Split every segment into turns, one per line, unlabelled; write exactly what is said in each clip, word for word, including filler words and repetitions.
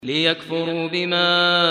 ليكفروا بما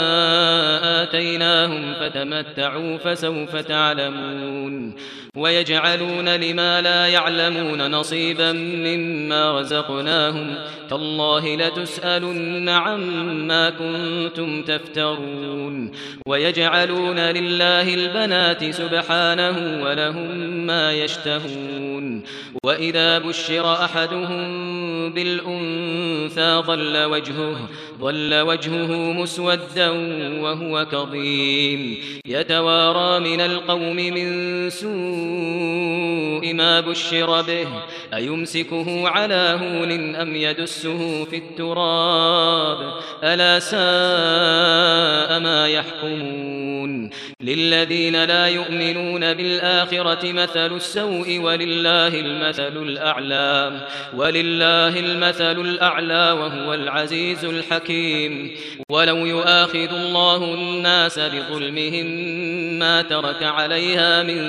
آتيناهم فتمتعوا فسوف تعلمون ويجعلون لما لا يعلمون نصيبا مما رزقناهم تالله لتسألن عما كنتم تفترون ويجعلون لله البنات سبحانه ولهم ما يشتهون وإذا بشر أحدهم بالأنثى ظل وجهه ظل وجهه مسودا وهو كظيم يتوارى من القوم من سوء ما بشر به أيمسكه على هون أم يدسه في التراب ألا ساء ما يحكمون للذين لا يؤمنون بالآخرة مثل السوء ولله المثل الأعلى ولله المثل الأعلى وهو العزيز الحكيم ولو يؤاخذ الله الناس بظلمهم ما ترك عليها من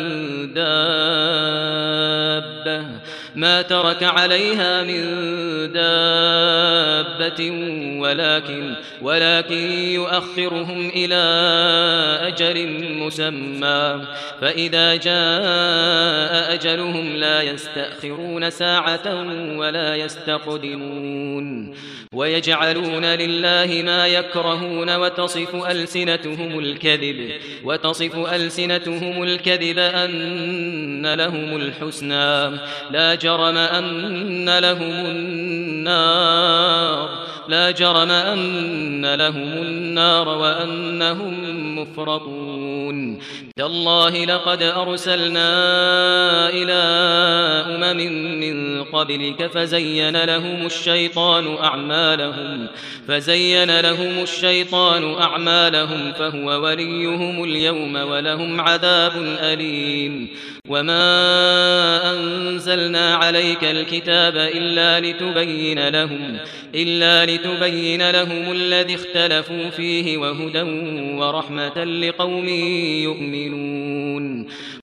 دابة ما ترك عليها من دابة ولكن ولكن يؤخرهم إلى أجل مسمى فإذا جاء أجلهم لا يستأخرون ساعة ولا يستقدمون ويجعلون لله ما يكرهون وتصف ألسنتهم الكذب وتصف ألسنتهم الكذب أن لهم الحسنى لا جرم أن لهم النار لا جرم أن لهم النار وأنهم مفرطون تالله لقد أرسلنا إلى أمم من قبلك فزين لهم الشيطان أعمالهم فزين لهم الشيطان أعمالهم فهو وليهم اليوم ولهم عذاب أليم وما أنزلنا عليك الكتاب إلا لتبين لهم إلا لتبين لهم الذي اختلفوا فيه وهدى ورحمة لقوم يؤمنون